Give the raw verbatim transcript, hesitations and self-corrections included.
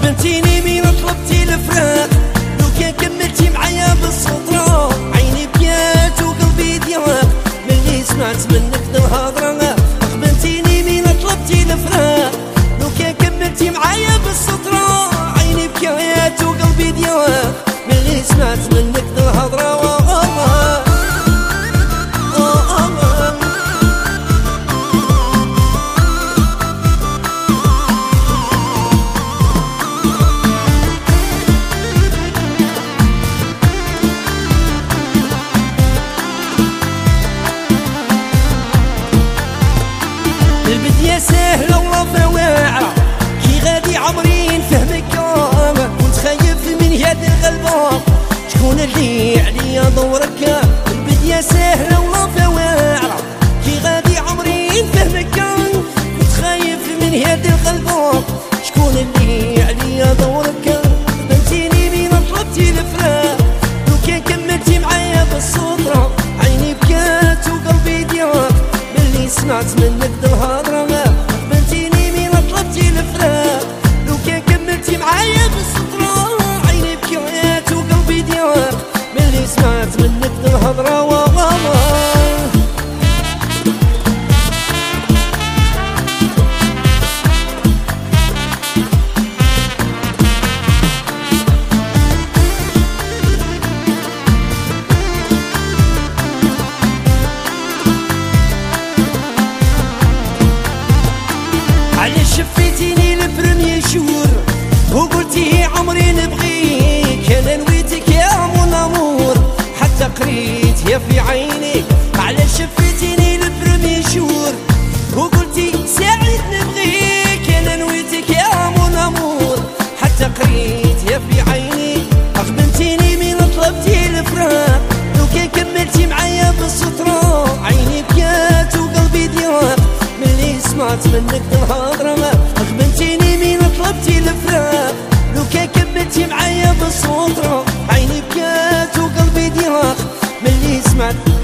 خدمتيني من طلبتي الفراق، لو كان كملتي معايا بالسطرة عيني بكات وقلبي ضياق ملي سمعت منك ذا الهضرة. خدمتيني من طلبتي الفراق، لو كان كملتي معايا بالسطرة عيني بكات وقلبي ضياق ملي سمعت منك ذا الهضرة. البدية سهلة والله واعرة، كي غادي عمري نفهمك كنت خايف من يد الغلبة شكون اللي عليا دورك. البدية سهلة والله واعرة، كي غادي عمري نفهمك كنت خايف من يد الغلبة شكون اللي عليا دورك. خدمتيني من طلبتي الفراق، لو كان كملتي معايا بالسطرة عيني بكات وقلبي ضياق ملي سمعت منك ذا الهضرة. خدمتيني من طلبتي الفراق، لو كان كملتي معايا بالسطرة عيني بكات وقلبي ضياق ملي سمعت منك ذا الهضرة. علاش شفيتيني البرمي شهور وقلتي عمري نبغيك، انا نويتك يا مون امور حتى قريت يا في عينيك. علاش شفيتيني البرمي شهور وقلتي ساعد نبغيك، انا نويتك يا مون امور حتى قريت يا في عينيك. خدمتيني من طلبتي الفراق، لو كان كملتي معايا بالسطرة عيني بكات وقلبي ضياق ملي سمعت منك ذا الهضرة. خدمتيني من طلبتي الفراق، لو كان كملتي معايا بالسطرة عيني بكات وقلبي ضياق ملي سمعت